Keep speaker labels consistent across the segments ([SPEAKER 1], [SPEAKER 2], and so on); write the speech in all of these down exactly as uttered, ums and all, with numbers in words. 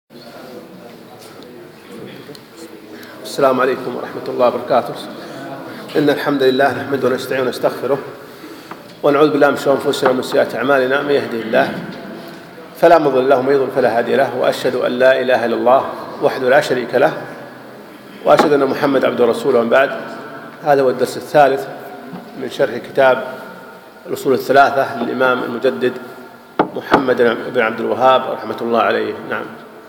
[SPEAKER 1] السلام عليكم ورحمة الله وبركاته. إن الحمد لله نحمده ونستعينه ونستغفره ونعوذ بالله من شرور أنفسنا ومن سيئات أعمالنا. من يهده الله فلا مضل له ومن يضلل فلا هادي له، وأشهد أن لا إله إلا الله وحده لا شريك له، وأشهد أن محمد عبده ورسوله. ومن بعد، هذا هو الدرس الثالث من شرح كتاب الأصول الثلاثة للإمام المجدد محمد بن عبد الوهاب رحمة الله عليه. نعم.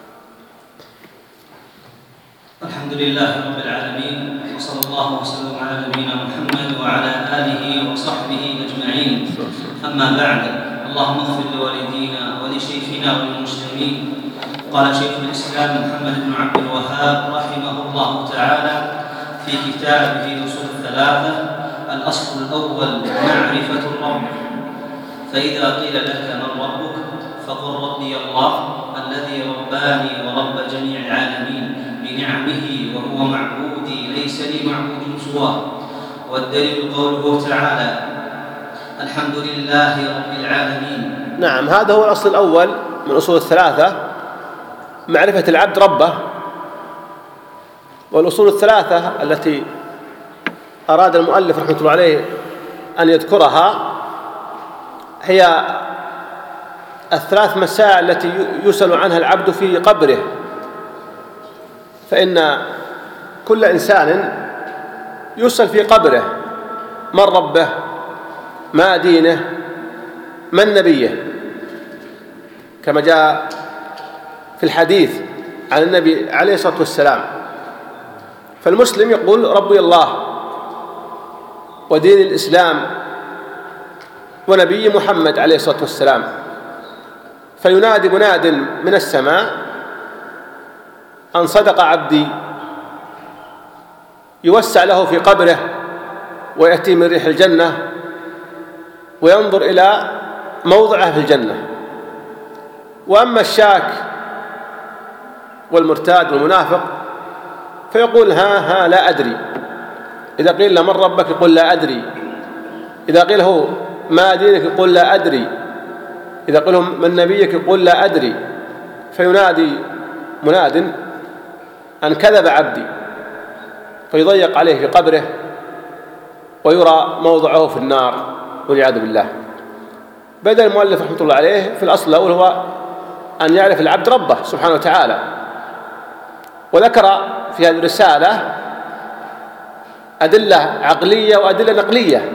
[SPEAKER 2] الحمد لله رب العالمين، وصلى الله وسلم على نبينا محمد وعلى آله وصحبه أجمعين. أما بعد، اللهم اغفر لوالدينا ولشيخنا وللمسلمين. قال شيخ الإسلام محمد بن عبد الوهاب رحمه الله تعالى في كتابه الأصول الثلاثة: الأصل الأول معرفة الرب. فإذا قيل لك من ربك فقل ربي الله الذي رباني ورب جميع العالمين بنعمه، وهو معبودي ليس لي معبود سواه. والدليل قوله تعالى: الحمد لله رب العالمين.
[SPEAKER 1] نعم، هذا هو الأصل الأول من أصول الثلاثة، معرفة العبد ربه. والأصول الثلاثة التي أراد المؤلف رحمة الله عليه أن يذكرها هي الثلاث مسائل التي يسأل عنها العبد في قبره. فإن كل إنسان يسأل في قبره: من ربه، ما دينه، من نبيه، كما جاء في الحديث عن النبي عليه الصلاة والسلام. فالمسلم يقول: ربي الله ودين الإسلام ونبي محمد عليه الصلاة والسلام. فينادي مناد من السماء: أن صدق عبدي. يوسع له في قبره ويأتي من ريح الجنة وينظر إلى موضعه في الجنة. وأما الشاك والمرتاد والمنافق فيقول: ها ها لا أدري. إذا قيل له: من ربك؟ يقول: لا أدري. إذا قيل له: ما دينك؟ يقول: لا أدري. إذا قيل له: من نبيك؟ يقول: لا أدري. فينادي مناد: أن كذب عبدي. فيضيق عليه في قبره ويرى موضعه في النار والعياذ بالله. بدأ المؤلف رحمة الله عليه في الأصل الأول هو أن يعرف العبد ربه سبحانه وتعالى، وذكر في هذه الرسالة أدلة عقلية وأدلة نقلية.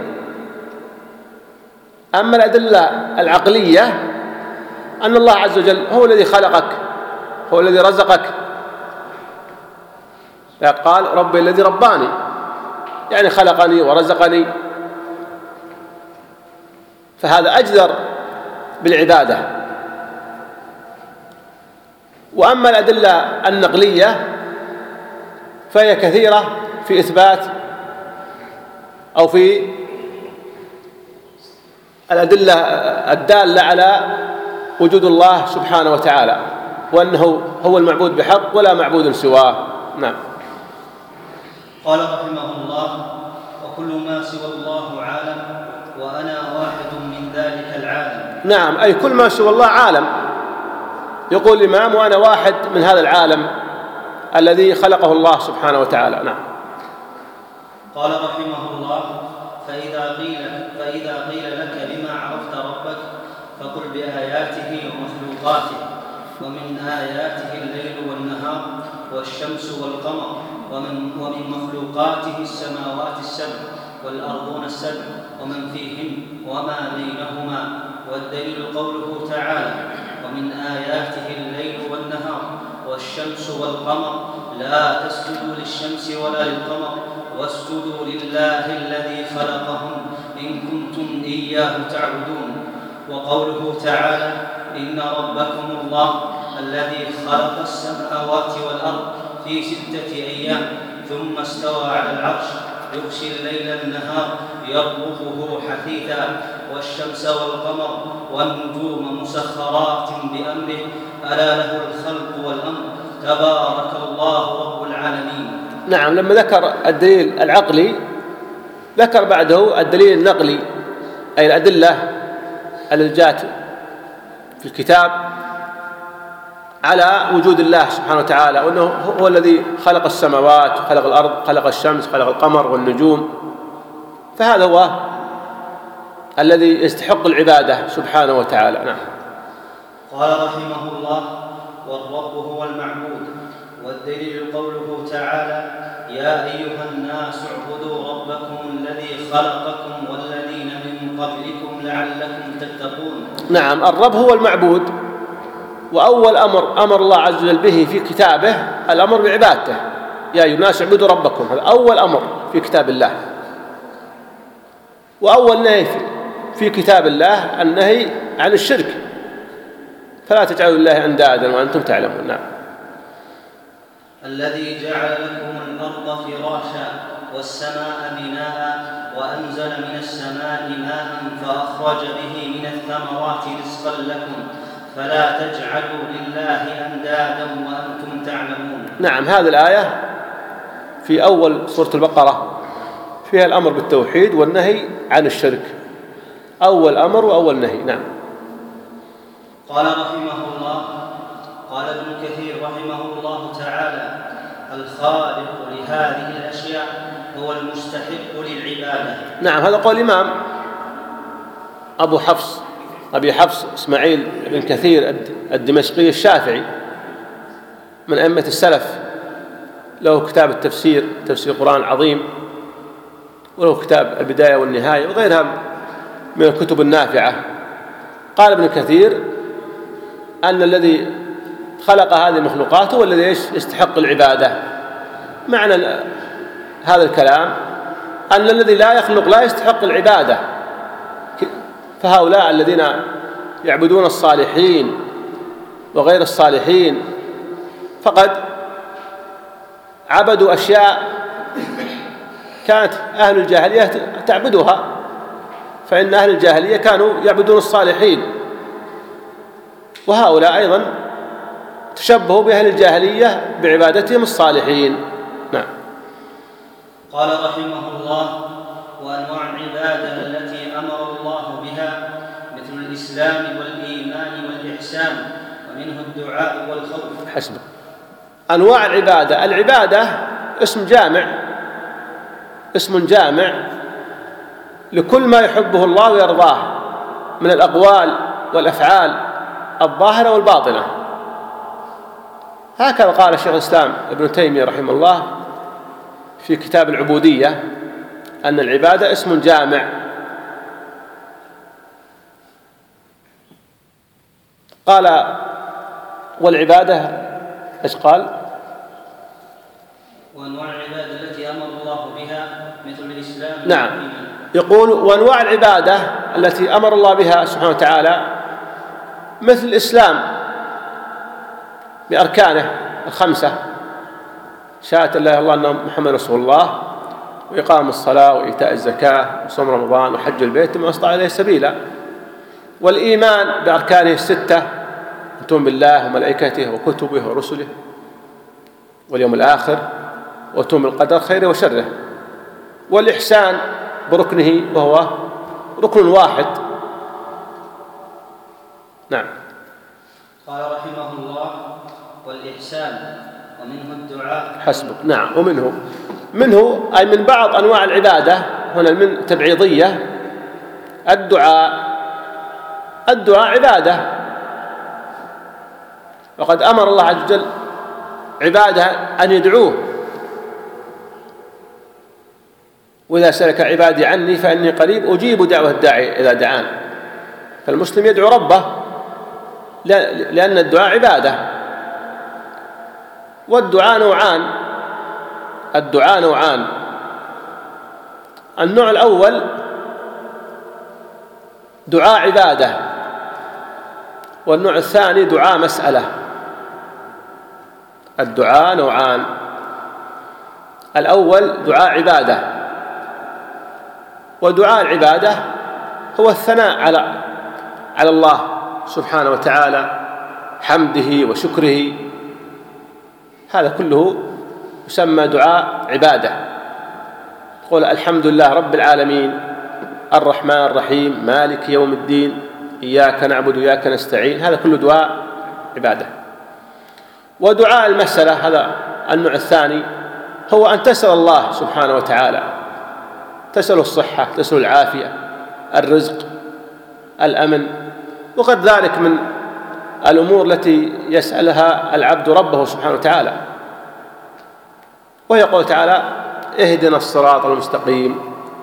[SPEAKER 1] أما الأدلة العقلية أن الله عز وجل هو الذي خلقك، هو الذي رزقك. قال: ربي الذي رباني، يعني خلقني ورزقني. فهذا أجدر بالعبادة. وأما الأدلة النقلية فهي كثيرة في إثبات أو في الأدلة الدالة على وجود الله سبحانه وتعالى، وأنه هو المعبود بحق ولا معبود سواه. نعم.
[SPEAKER 2] قال رحمه الله: وكل ما سوى الله عالم، وأنا واحد من ذلك العالم.
[SPEAKER 1] نعم، أي كل ما سوى الله عالم. يقول الإمام: وأنا واحد من هذا العالم الذي خلقه الله سبحانه وتعالى. نعم.
[SPEAKER 2] قال رحمه الله: فإذا قيل, فإذا قيل لك بما عرفت ربك فقل بآياته ومخلوقاته. ومن آياته الليل والنهار والشمس والقمر، ومن, ومن مخلوقاته السماوات السبع والأرضون السبع ومن فيهن وما بينهما. والدليل قوله تعالى: ومن آياته الليل والنهار والشمس والقمر لا تسجدوا للشمس ولا للقمر واسجدوا لله الذي خلقهم إن كنتم إياه تعبدون. وقوله تعالى: إن ربكم الله الذي خلق السماوات والأرض في ستة أيام ثم استوى على العرش يغشي الليل النهار يطلبه حثيثا والشمس والقمر والنجوم مسخرات بأمره ألا له الخلق والأمر تبارك الله رب العالمين.
[SPEAKER 1] نعم، لما ذكر الدليل العقلي ذكر بعده الدليل النقلي، أي الأدلة التي جاءت في الكتاب على وجود الله سبحانه وتعالى، وأنه هو الذي خلق السماوات وخلق الأرض، خلق الشمس، خلق القمر والنجوم، فهذا هو الذي يستحق العبادة سبحانه وتعالى. نعم.
[SPEAKER 2] قال رحمه الله: والرب هو المعبود. والدليل قوله تعالى: يا أيها الناس اعبدوا ربكم الذي خلقكم والذين من قبلكم لعلكم تتقون.
[SPEAKER 1] نعم، الرب هو المعبود، وأول أمر أمر الله عز وجل به في كتابه الأمر بعبادته. يا أيها الناس اعبدوا ربكم، هذا أول أمر في كتاب الله، وأول نهي في كتاب الله النهي عن الشرك، فلا تجعلوا لله أندادا وأنتم تعلمون. نعم.
[SPEAKER 2] الذي جعل لكم الأرض فراشا والسماء بناء وأنزل من السماء ماء فأخرج به من الثمرات رزقا لكم فلا تجعلوا لله أندادا وأنتم تعلمون.
[SPEAKER 1] نعم، هذه الآية في أول سورة البقرة فيها الأمر بالتوحيد والنهي عن الشرك، أول أمر وأول نهي. نعم.
[SPEAKER 2] قال رحمه الله: قال ابن كثير رحمه الله تعالى: الخالق لهذه الأشياء هو المستحق للعبادة.
[SPEAKER 1] نعم، هذا قول الإمام أبو حفص أبي حفص إسماعيل بن كثير الدمشقي الشافعي من أئمة السلف، له كتاب التفسير تفسير القرآن العظيم، وله كتاب البداية والنهاية وغيرها من الكتب النافعة. قال ابن كثير أن الذي خلق هذه المخلوقات هو الذي يستحق العبادة. معنى هذا الكلام أن الذي لا يخلق لا يستحق العبادة، فهؤلاء الذين يعبدون الصالحين وغير الصالحين فقد عبدوا أشياء كانت أهل الجاهلية تعبدها، فإن أهل الجاهلية كانوا يعبدون الصالحين، وهؤلاء أيضا تشبهوا بأهل الجاهلية بعبادتهم الصالحين. نعم.
[SPEAKER 2] قال رحمه الله: وأنواع العبادة التي أمر الله بها مثل الإسلام والإيمان والإحسان، ومنه الدعاء والخوف.
[SPEAKER 1] حسب. أنواع العبادة، العبادة اسم جامع اسم جامع لكل ما يحبه الله ويرضاه من الأقوال والأفعال الظاهرة والباطنة. هكذا قال شيخ الإسلام ابن تيمية رحمه الله في كتاب العبودية أن العبادة اسم جامع. قال: والعبادة ايش قال؟
[SPEAKER 2] وأنواع العبادة التي أمر الله بها مثل الإسلام.
[SPEAKER 1] نعم، يقول: وأنواع العبادة التي أمر الله بها سبحانه وتعالى مثل الإسلام بأركانه الخمسة، شهادة لا إله إلا الله أن محمد رسول الله، وإقام الصلاة وإيتاء الزكاة وصوم رمضان وحج البيت ما استطاع إليه سبيلا، والإيمان بأركانه الستة: أن تؤمن بالله وملائكته وكتبه ورسله واليوم الآخر وتؤمن بالقدر خيره وشره، والإحسان بركنه وهو ركن واحد. نعم.
[SPEAKER 2] قال رحمه الله: والإحسان ومنه الدعاء.
[SPEAKER 1] حسبك. نعم، ومنه منه أي من بعض أنواع العبادة هنا من تبعيضية الدعاء. الدعاء عبادة، وقد أمر الله عز وجل عباده أن يدعوه: وإذا سألك عبادي عني فإني قريب أجيب دعوة الداعي إذا دعان. فالمسلم يدعو ربه لأن الدعاء عبادة. والدعاء نوعان الدعاء نوعان النوع الأول دعاء عبادة، والنوع الثاني دعاء مسألة. الدعاء نوعان: الأول دعاء عبادة، ودعاء العبادة هو الثناء على على الله سبحانه وتعالى، حمده وشكره، هذا كله يسمى دعاء عبادة. قل الحمد لله رب العالمين الرحمن الرحيم مالك يوم الدين إياك نعبد وإياك نستعين، هذا كله دعاء عبادة. ودعاء المسألة هذا النوع الثاني، هو أن تسأل الله سبحانه وتعالى، تسأل الصحة، تسأل العافية، الرزق، الأمن، وغير ذلك من الأمور التي يسألها العبد ربه سبحانه وتعالى. ويقول تعالى: اهدنا الصراط المستقيم.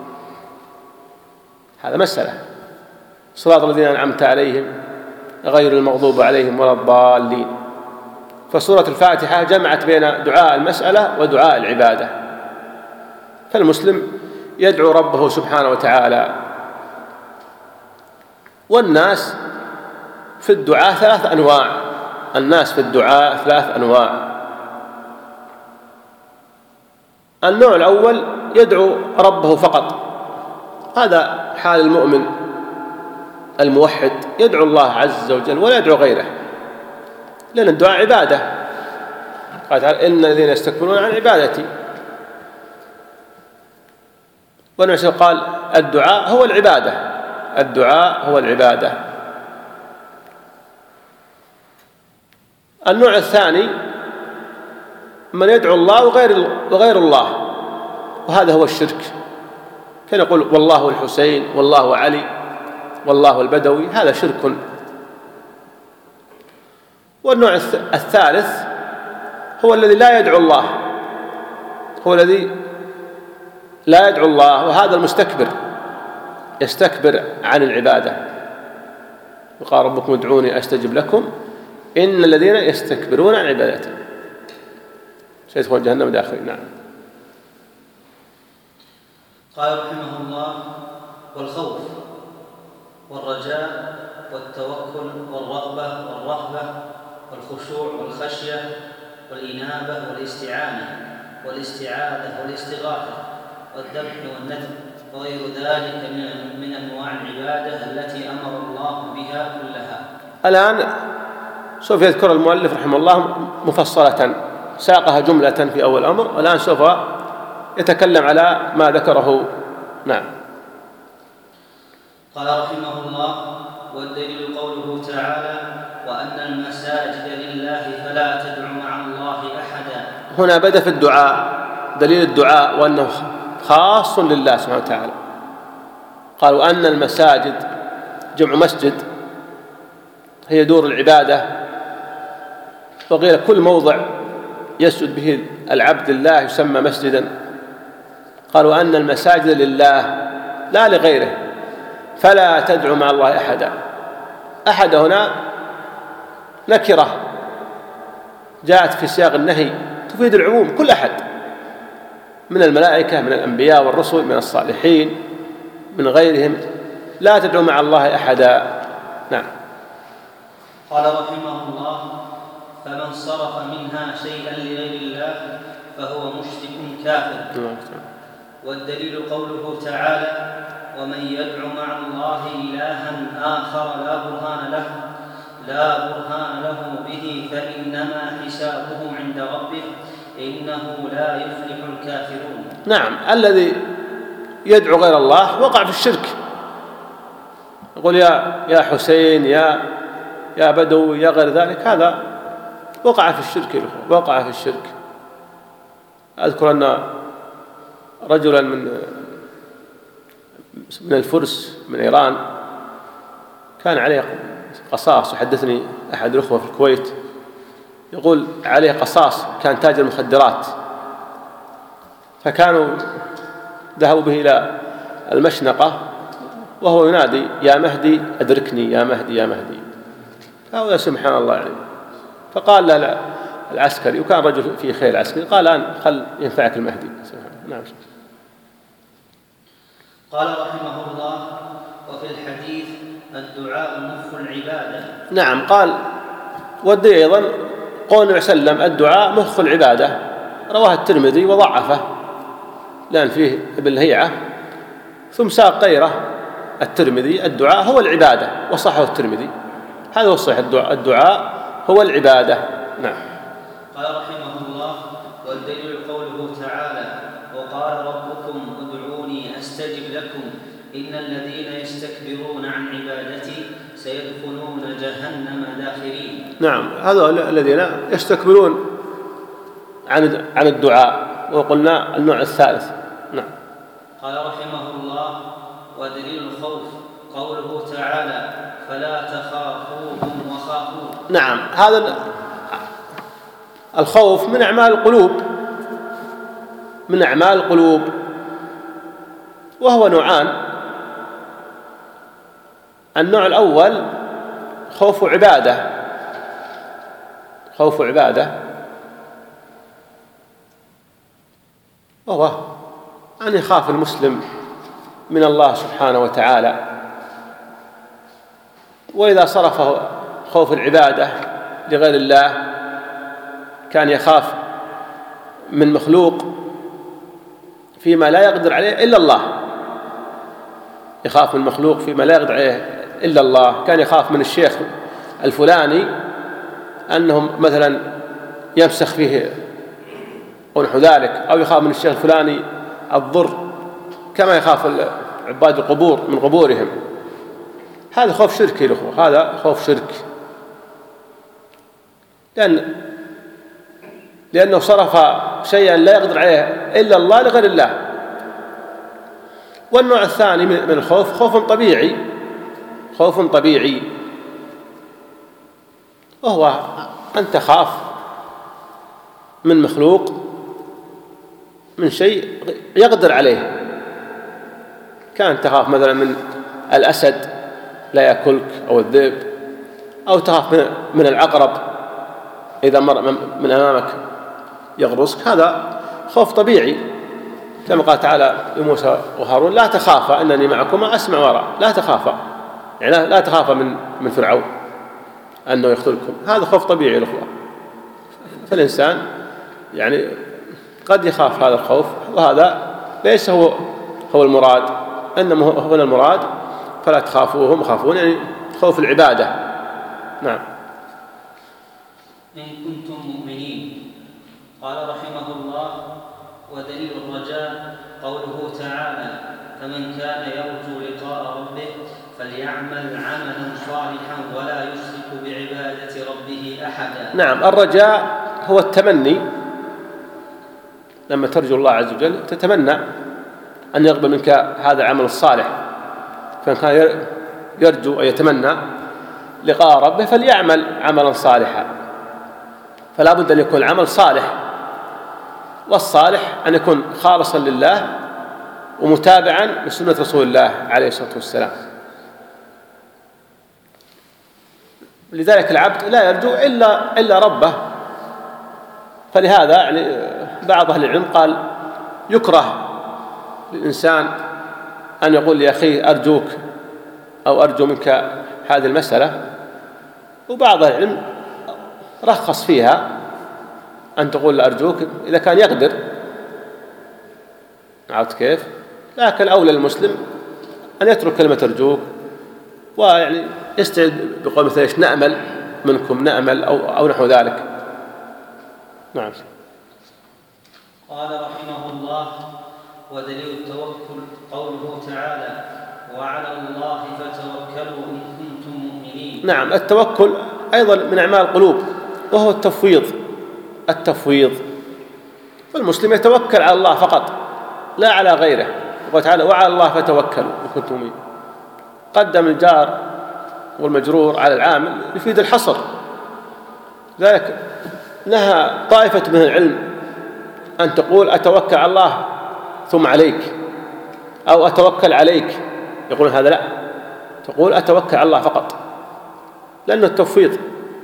[SPEAKER 1] هذا مسألة، صراط الذين أنعمت عليهم غير المغضوب عليهم ولا الضالين. فسورة الفاتحة جمعت بين دعاء المسألة ودعاء العبادة. فالمسلم يدعو ربه سبحانه وتعالى. والناس في الدعاء ثلاث أنواع، الناس في الدعاء ثلاث أنواع. النوع الأول يدعو ربه فقط، هذا حال المؤمن الموحد، يدعو الله عز وجل ولا يدعو غيره، لأن الدعاء عبادة. قال تعالى: إن الذين يستكبرون عن عبادتي. والنبي قال: الدعاء هو العبادة، الدعاء هو العبادة. النوع الثاني من يدعو الله وغير وغير الله، وهذا هو الشرك. كان يقول: والله الحسين، والله علي، والله البدوي، هذا شرك. والنوع الثالث هو الذي لا يدعو الله، هو الذي لا يدعو الله، وهذا المستكبر، يستكبر عن العبادة. وقال: ربكم ادعوني أستجب لكم إن الذين يستكبرون عن عبادتي سيدخلون جهنم داخلين. نعم.
[SPEAKER 2] قال رحمه الله: والخوف والرجاء والتوكل والرغبة والرهبة والخشوع والخشية والإنابة والاستعانة والاستعاذة والاستغاثة والذبح والنذر وغير ذلك من أنواع العبادة التي أمر الله بها كلها.
[SPEAKER 1] الآن سوف يذكر المؤلف رحمه الله مفصلة، ساقها جملة في أول الأمر، والآن سوف يتكلم على ما ذكره. نعم.
[SPEAKER 2] قال رحمه الله: والدليل قوله تعالى: وأن المساجد لله فلا تدع مع الله أحدا.
[SPEAKER 1] هنا بدأ في الدعاء، دليل الدعاء وأنه خاص لله سبحانه وتعالى. قال: وأن المساجد جمع مسجد، هي دور العبادة، وغير كل موضع يسجد به العبد لله يسمى مسجدا. قال: وأن المساجد لله لا لغيره فلا تدعو مع الله أحدا. أحد هنا نكرة جاءت في سياق النهي تفيد العموم، كل أحد من الملائكة، من الأنبياء والرسل، من الصالحين، من غيرهم، لا تدعو مع الله أحدا. نعم.
[SPEAKER 2] قال رحمه الله: فمن صرف منها شيئا لغير الله فهو مشرك كافر. والدليل قوله تعالى: ومن يدع مع الله إلها آخر لا برهان له لا برهان له به فإنما حسابه عند ربه إنه لا يفلح الكافرون.
[SPEAKER 1] نعم، الذي يدعو غير الله وقع في الشرك، يقول يا يا حسين، يا يا بدوي، يا غير ذلك، هذا وقع في الشرك، وقع في الشرك. أذكر أن رجلا من من الفرس من إيران كان عليه قصاص، وحدثني أحد الأخوة في الكويت يقول عليه قصاص، كان تاجر مخدرات، فكانوا ذهبوا به إلى المشنقة وهو ينادي: يا مهدي أدركني، يا مهدي، يا مهدي. فهو سبحان الله يعني. فقال له العسكري، وكان رجل في خير عسكري، قال: الآن خل ينفعك المهدي. نعم.
[SPEAKER 2] قال رحمه الله: وفي الحديث الدعاء مخ العبادة.
[SPEAKER 1] نعم. قال: والدليل أيضا قول النبي صلى الله عليه وسلم: الدعاء مخ العبادة. رواه الترمذي وضعفه لأن فيه ابن لهيعة، ثم ساق غيره الترمذي: الدعاء هو العبادة، وصححه الترمذي. هذا هو الصحيح، الدعاء, الدعاء هو العبادة. نعم.
[SPEAKER 2] قال رحمه الله: والدليل قوله تعالى: وقال ربكم ادعوني أستجب لكم إن الذين يستكبرون عن عبادتي سيدخلون جهنم داخرين.
[SPEAKER 1] نعم، هذول الذين يستكبرون عن عن الدعاء، وقلنا النوع الثالث. نعم.
[SPEAKER 2] قال رحمه الله: ودليل الخوف قوله تعالى: فلا تخافوهم وخافون.
[SPEAKER 1] نعم، هذا الخوف من أعمال القلوب، من أعمال القلوب، وهو نوعان. النوع الأول خوف عبادة، خوف عبادة وهو أن يخاف المسلم من الله سبحانه وتعالى، وإذا صرف خوف العبادة لغير الله كان يخاف من مخلوق فيما لا يقدر عليه إلا الله، يخاف من مخلوق فيما لا يقدر عليه إلا الله. كان يخاف من الشيخ الفلاني أنهم مثلا يمسخ فيه ونحو ذلك، أو يخاف من الشيخ الفلاني الضر، كما يخاف عباد القبور من قبورهم. هذا خوف شركي الأخوة، هذا خوف شرك، لأن لأنه صرف شيئا لا يقدر عليه إلا الله لغير الله. والنوع الثاني من الخوف خوف طبيعي، خوف طبيعي وهو أن تخاف من مخلوق من شيء يقدر عليه. كان تخاف مثلا من الأسد لا يأكلك أو الذئب، أو تخاف من العقرب إذا مر من أمامك يغرسك، هذا خوف طبيعي، كما قال تعالى لموسى وهارون: لا تخافا إنني معكما أسمع وأرى. لا تخافا يعني لا تخافا من من فرعون أنه يقتلكم، هذا خوف طبيعي الأخوة. فالإنسان يعني قد يخاف هذا الخوف، وهذا ليس هو هو المراد، إنما هو المراد فلا تخافوهم خافون، يعني خوف العبادة. نعم.
[SPEAKER 2] إن كنتم مؤمنين. قال رحمه الله: ودليل الرجاء قوله تعالى: فمن كان يرجو لقاء ربه فليعمل عملا صالحا ولا يشرك بعبادة ربه أحدا.
[SPEAKER 1] نعم، الرجاء هو التمني، لما ترجو الله عز وجل تتمنى أن يقبل منك هذا العمل الصالح. فإن كان يرجو أن يتمنى لقاء ربه فليعمل عملا صالحا، فلا بد أن يكون العمل صالح، والصالح أن يكون خالصا لله ومتابعا لسنة رسول الله عليه الصلاة والسلام. لذلك العبد لا يرجو إلا إلا ربه. فلهذا يعني بعض أهل العلم قال يكره للإنسان أن يقول لأخيه أرجوك أو أرجو منك هذه المسألة، وبعض أهل العلم رخص فيها أن تقول أرجوك إذا كان يقدر. عرفت كيف؟ لكن أولى المسلم أن يترك كلمة أرجوك، ويعني يستعد بقول مثل إيش: نأمل منكم، نأمل أو أو نحو ذلك. نعم.
[SPEAKER 2] قال رحمه الله: ودليل التوكل قوله تعالى: وعلى الله فتوكلوا إن كنتم مؤمنين.
[SPEAKER 1] نعم، التوكل أيضا من أعمال القلوب، وهو التفويض. التفويض فالمسلم يتوكل على الله فقط لا على غيره. وقال تعالى: وعلى الله فتوكلوا إن كنتم مؤمنين. قدم الجار والمجرور على العامل يفيد الحصر. ذلك نهى طائفة من العلم أن تقول أتوكل على الله ثم عليك، أو أتوكل عليك، يقولون هذا لا، تقول أتوكل على الله فقط، لأنه التفويض.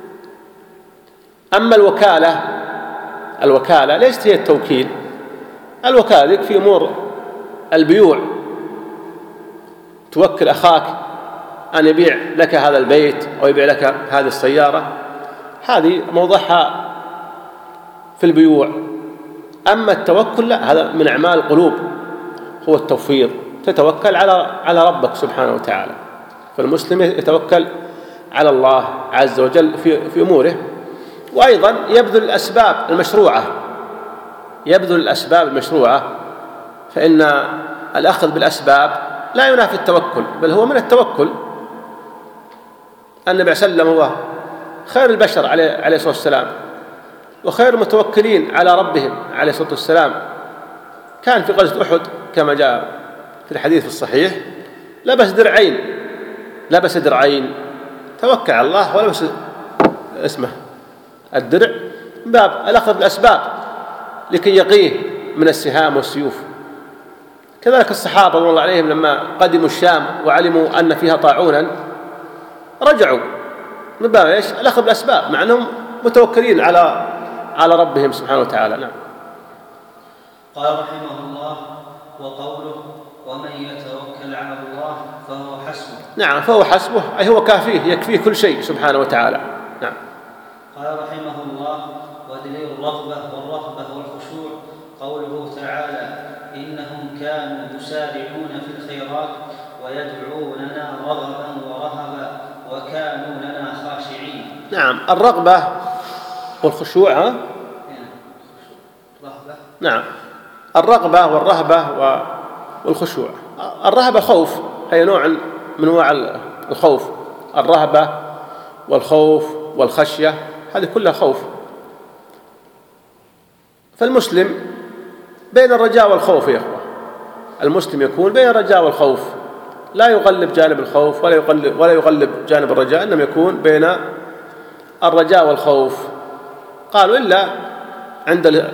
[SPEAKER 1] أما الوكالة، الوكالة ليست هي التوكيل. الوكالة في أمور البيوع، توكل أخاك أن يبيع لك هذا البيت أو يبيع لك هذه السيارة، هذه موضعها في البيوع. أما التوكل لا، هذا من أعمال القلوب، هو التفويض، تتوكل على على ربك سبحانه وتعالى. فالمسلم يتوكل على الله عز وجل في في أموره، وأيضا يبذل الأسباب المشروعة، يبذل الأسباب المشروعة، فإن الأخذ بالأسباب لا ينافي التوكل، بل هو من التوكل. النبي صلى الله عليه وسلم هو خير البشر عليه عليه الصلاة والسلام وخير المتوكلين على ربهم عليه الصلاة والسلام. كان في غزوة أحد كما جاء في الحديث الصحيح لبس درعين لبس درعين توكل على الله ولبس اسمه الدرع من باب الأخذ بالأسباب لكي يقيه من السهام والسيوف. كذلك الصحابة رضي الله عليهم لما قدموا الشام وعلموا أن فيها طاعونا رجعوا من باب ايش؟ الأخذ بالأسباب مع أنهم متوكلين على على ربهم سبحانه وتعالى. نعم.
[SPEAKER 2] قال رحمه الله: وقوله: ومن يتوكل على الله فهو حسبه.
[SPEAKER 1] نعم، فهو حسبه أي هو كافيه يكفيه كل شيء سبحانه وتعالى. نعم.
[SPEAKER 2] قال رحمه الله: ودليل الرغبة والرهبة والخشوع قوله تعالى: إنهم كانوا يسارعون في الخيرات ويدعوننا رغبا ورهبا وكانوا لنا خاشعين.
[SPEAKER 1] نعم، الرغبة والخشوع. ها؟
[SPEAKER 2] رهبة.
[SPEAKER 1] نعم، الرغبة والرهبة والخشوع. الرهبة خوف، هي نوع من انواع الخوف. الرهبة والخوف والخشية هذه كلها خوف. فالمسلم بين الرجاء والخوف يا إخوة. المسلم يكون بين الرجاء والخوف، لا يغلب جانب الخوف ولا يغلب ولا يغلب جانب الرجاء، إنما يكون بين الرجاء والخوف. قالوا إلا عند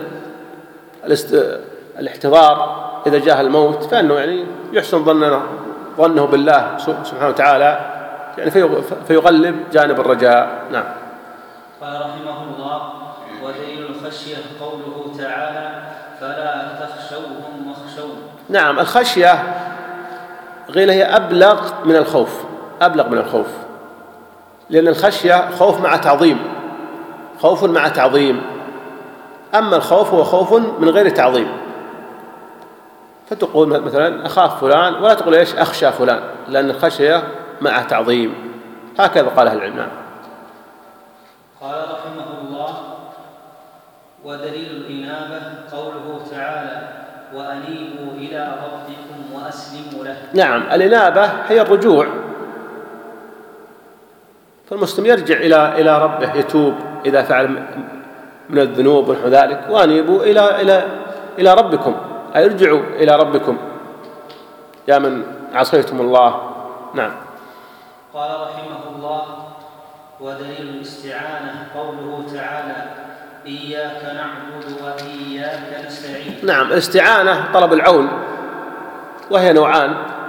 [SPEAKER 1] الاحتضار إذا جاء الموت فإنه يعني يحسن ظنه ظنه بالله سبحانه وتعالى يعني فيغلب جانب الرجاء. نعم.
[SPEAKER 2] قال رحمه الله: ودليل الخشية قوله تعالى: فلا تخشوهم واخشون.
[SPEAKER 1] نعم، الخشية قيل هي أبلغ من الخوف، أبلغ من الخوف، لأن الخشية خوف مع تعظيم، خوف مع تعظيم. أما الخوف هو خوف من غير تعظيم، فتقول مثلا أخاف فلان ولا تقول إيش أخشى فلان، لأن الخشية مع تعظيم. هكذا قال أهل العلم.
[SPEAKER 2] قال رحمه الله: ودليل الإنابة قوله تعالى: وأنيبوا إلى ربكم وأسلموا له. نعم،
[SPEAKER 1] الإنابة هي الرجوع، فالمسلم يرجع إلى إلى ربه، يتوب إذا فعل من الذنوب ونحو ذلك. وأنيبوا إلى إلى إلى ربكم أي ارجعوا إلى ربكم يا من عصيتم الله. نعم.
[SPEAKER 2] قال رحمه الله: ودليل الاستعانة قوله تعالى: إياك نعبد وإياك نستعين.
[SPEAKER 1] نعم، الاستعانة طلب العون، وهي نوعان.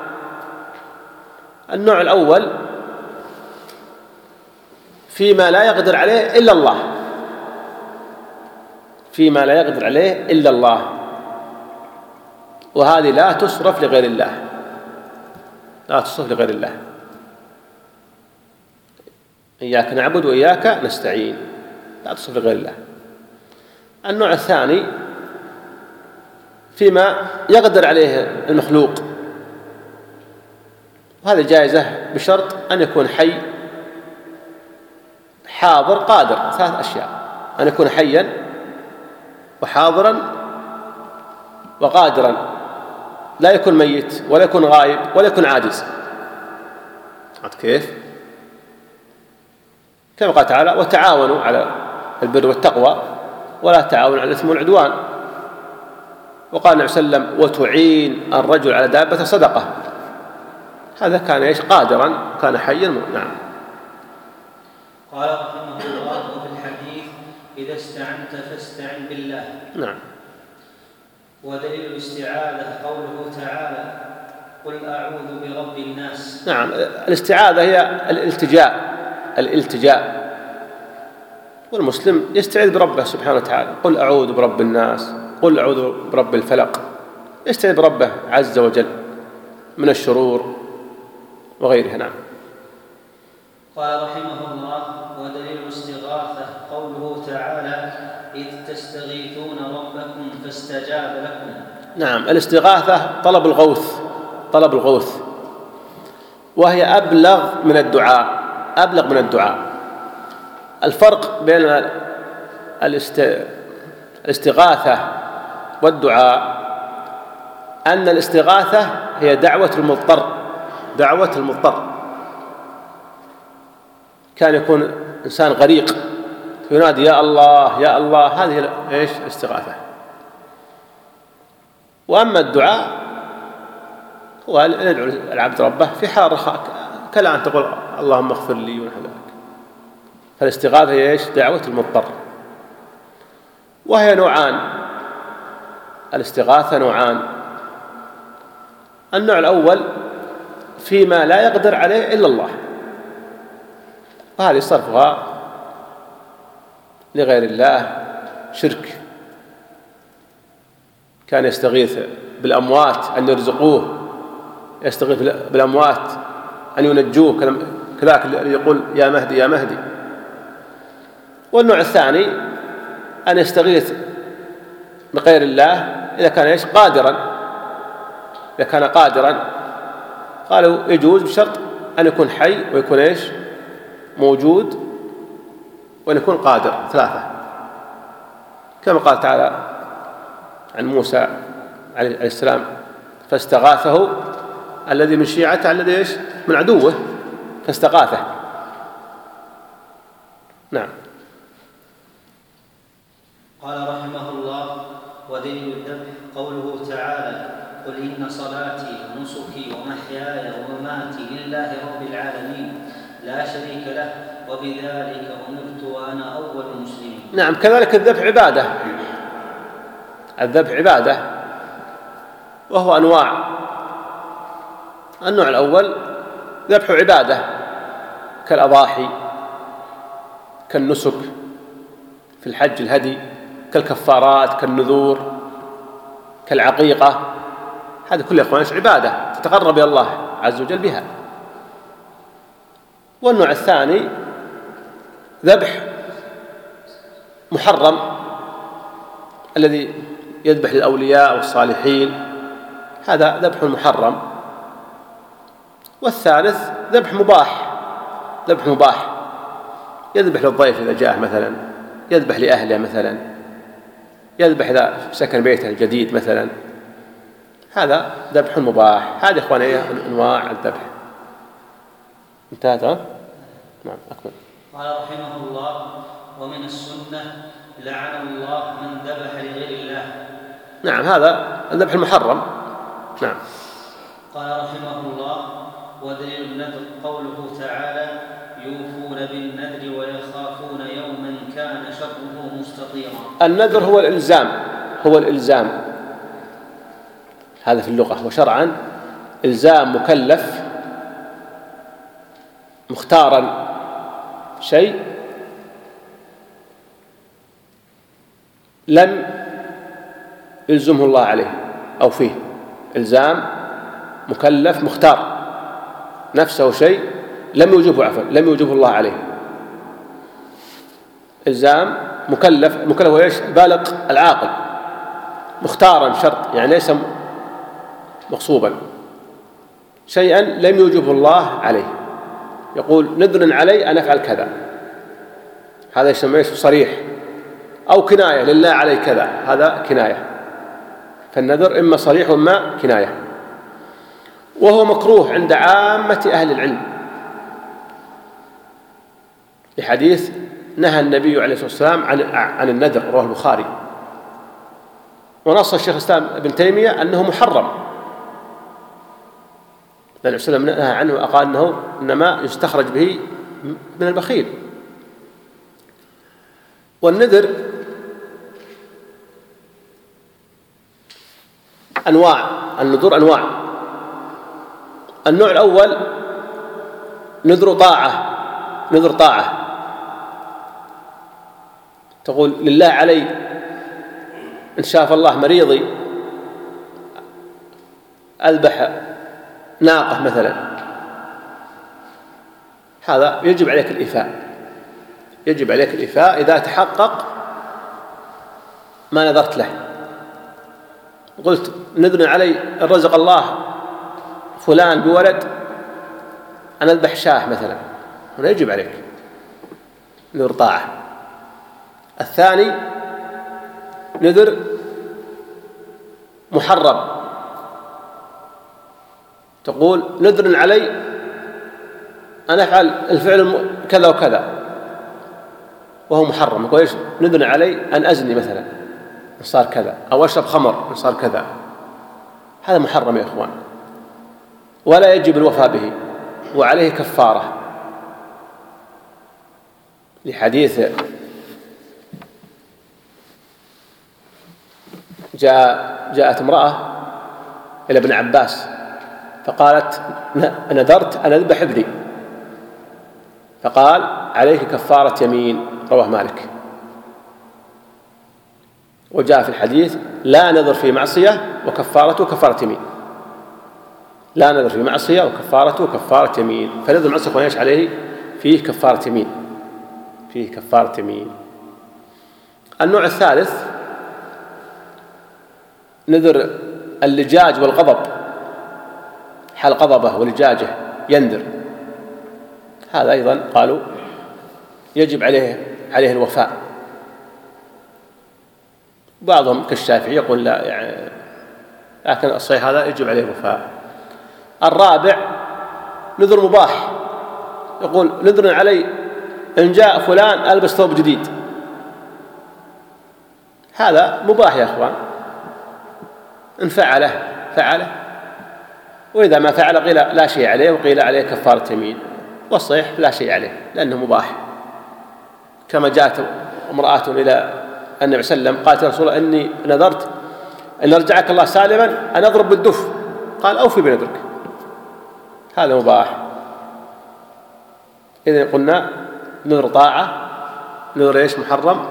[SPEAKER 1] النوع الأول فيما لا يقدر عليه إلا الله، فيما لا يقدر عليه إلا الله، وهذه لا تصرف لغير الله، لا تصرف لغير الله. إياك نعبد وإياك نستعين، لا تصرف لغير الله. النوع الثاني فيما يقدر عليه المخلوق، وهذه جائزة بشرط أن يكون حي حاضر قادر. ثلاث أشياء: أن يكون حيا وحاضرا وقادرا، لا يكون ميت ولا يكون غائب ولا يكون عاجز. كيف؟ كما قال تعالى: وتعاونوا على البر والتقوى ولا تعاونوا على الإثم والعدوان. وقال النبي صلى الله عليه وسلم: وتعين الرجل على دابة صدقة. هذا كان ايش؟ قادرا، كان حيا. نعم.
[SPEAKER 2] قال رحمه الله: وفي الحديث: إذا استعنت فاستعن بالله.
[SPEAKER 1] نعم.
[SPEAKER 2] ودليل الاستعاذة قوله تعالى: قل أعوذ برب الناس.
[SPEAKER 1] نعم، الاستعاذة هي الالتجاء، الالتجاء، والمسلم يستعيذ بربه سبحانه وتعالى. قل أعوذ برب الناس، قل أعوذ برب الفلق، يستعيذ بربه عز وجل من الشرور وغيرها. نعم.
[SPEAKER 2] قال رحمه الله: ودليل الاستغاثة قوله تعالى: إذ تستغيثون ربكم فاستجاب لكم.
[SPEAKER 1] نعم، الاستغاثة طلب الغوث، طلب الغوث، وهي أبلغ من الدعاء، أبلغ من الدعاء. الفرق بين الاستغاثة والدعاء أن الاستغاثة هي دعوة المضطر، دعوة المضطر، كان يكون إنسان غريق ينادي يا الله يا الله، هذه إيش؟ الاستغاثة. وأما الدعاء هو أن يدعو العبد ربه في حال رخاء، كلا أن تقول اللهم اغفر لي ونحو ذلك. فالاستغاثة هي إيش؟ دعوة المضطر. وهي نوعان، الاستغاثة نوعان. النوع الأول فيما لا يقدر عليه إلا الله، وهذه صرفها لغير الله شرك. كان يستغيث بالأموات أن يرزقوه، يستغيث بالأموات أن ينجوه، كذاك اللي يقول يا مهدي يا مهدي. والنوع الثاني أن يستغيث بغير الله إذا كان إيش؟ قادرا. إذا كان قادرا قالوا يجوز بشرط أن يكون حي ويكون إيش؟ موجود، وأن يكون قادر، ثلاثة. كما قال تعالى عن موسى عليه السلام فاستغاثه الذي من شيعته الذي إيش؟ من عدوه، فاستغاثه. نعم.
[SPEAKER 2] قال رحمه الله: ودليل الذبح قوله تعالى: قل إن صلاتي ونسكي ومحياي ومماتي لله رب العالمين لا شريك له وبذلك أمرت وأنا أول المسلمين.
[SPEAKER 1] نعم. كذلك الذبح عبادة، الذبح عبادة، وهو أنواع. النوع الأول ذبح عبادة كالأضاحي، كالنسك في الحج الهدي، كالكفارات، كالنذور، كالعقيقة. هذه كلها يا إخواني عبادة تتقرب إلى الله عز وجل بها. والنوع الثاني ذبح محرم الذي يذبح للأولياء والصالحين، هذا ذبح محرم. والثالث ذبح مباح، ذبح مباح يذبح للضيف إذا جاء مثلا، يذبح لأهله مثلا، يذبح إذا سكن بيته الجديد مثلا، هذا ذبح مباح. هذه إخواني أنواع الذبح. انتهت؟ نعم. أكمل.
[SPEAKER 2] قال رحمه الله: ومن السنة لعن الله من ذبح لغير الله.
[SPEAKER 1] نعم، هذا الذبح المحرم. نعم.
[SPEAKER 2] قال رحمه الله: ودليل النذر قوله تعالى: يوفون بالنذر ويخافون يوما كان شره مستطيرا.
[SPEAKER 1] النذر هو الإلزام، هو الإلزام، هذا في اللغة. وشرعا إلزام مكلف مختارا شيء لم يلزمه الله عليه أو فيه. إلزام مكلف مختار نفسه شيء لم يوجبه عفوا لم يوجبه الله عليه. إلزام مكلف، مكلف هو ايش؟ بالغ العاقل، مختارا شرط، يعني ليس مغصوبا، شيئا لم يوجبه الله عليه. يقول نذر علي أن أفعل كذا، هذا يسمى صريح. أو كناية لله علي كذا، هذا كناية. فالنذر إما صريح وإما كناية. وهو مكروه عند عامة أهل العلم، لحديث نهى النبي عليه الصلاة والسلام عن عن النذر، رواه البخاري. ونص الشيخ الإسلام ابن تيمية أنه محرم، لأن الرسول نهى عنه وقال أنه إنما يستخرج به من البخيل. والنذر أنواع، النذور أنواع. النوع الأول نذر طاعة، نذر طاعة، تقول لله علي إن شاف الله مريضي أذبح ناقة مثلا، هذا يجب عليك الإيفاء، يجب عليك الإيفاء إذا تحقق ما نذرت له. قلت نذر علي إن رزق الله فلان بولد أن أذبح شاه مثلا، هنا يجب عليك نذر طاعة. الثاني نذر محرم، تقول نذر علي أن أفعل الفعل كذا وكذا وهو محرم، يقول إيش نذر علي أن أزني مثلا صار كذا، أو أشرب خمر صار كذا، هذا محرم يا إخوان، ولا يجب الوفاء به، وعليه كفارة، لحديث جاء جاءت امرأة إلى ابن عباس فقالت نذرت أن أذبح ابني، فقال عليك كفارة يمين، رواه مالك. وجاء في الحديث لا نذر في معصية وكفارته كفارة يمين، لا نذر في معصية وكفارته كفارة يمين، فنذر معصية ونيش عليه فيه كفارة يمين، فيه كفارة يمين. النوع الثالث نذر اللجاج والغضب، حال غضبه ولجاجه ينذر، هذا أيضا قالوا يجب عليه عليه الوفاء. بعضهم كالشافعي يقول لا، يعني لكن الصحيح هذا يجب عليه الوفاء. الرابع نذر مباح، يقول نذر علي إن جاء فلان ألبس ثوب جديد، هذا مباح يا أخوان، إن فعله فعله، وإذا ما فعل قيل لا شيء عليه، وقيل عليه كفارة يمين، والصحيح لا شيء عليه لأنه مباح. كما جاءت امرأة إلى النبي صلى الله عليه وسلم قالت يا رسول الله إني نذرت أن يرجعك الله سالما أن أضرب بالدف، قال أوفي بنذرك، هذا مباح. إذن قلنا نذر طاعة، نذر إيش محرم،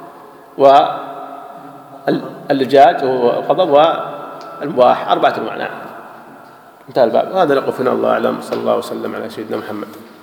[SPEAKER 1] واللجاج والغضب والمباح، أربعة أنواع. انتهى الباب. وهذا نقف هنا، الله أعلم، صلى الله وسلم على سيدنا محمد.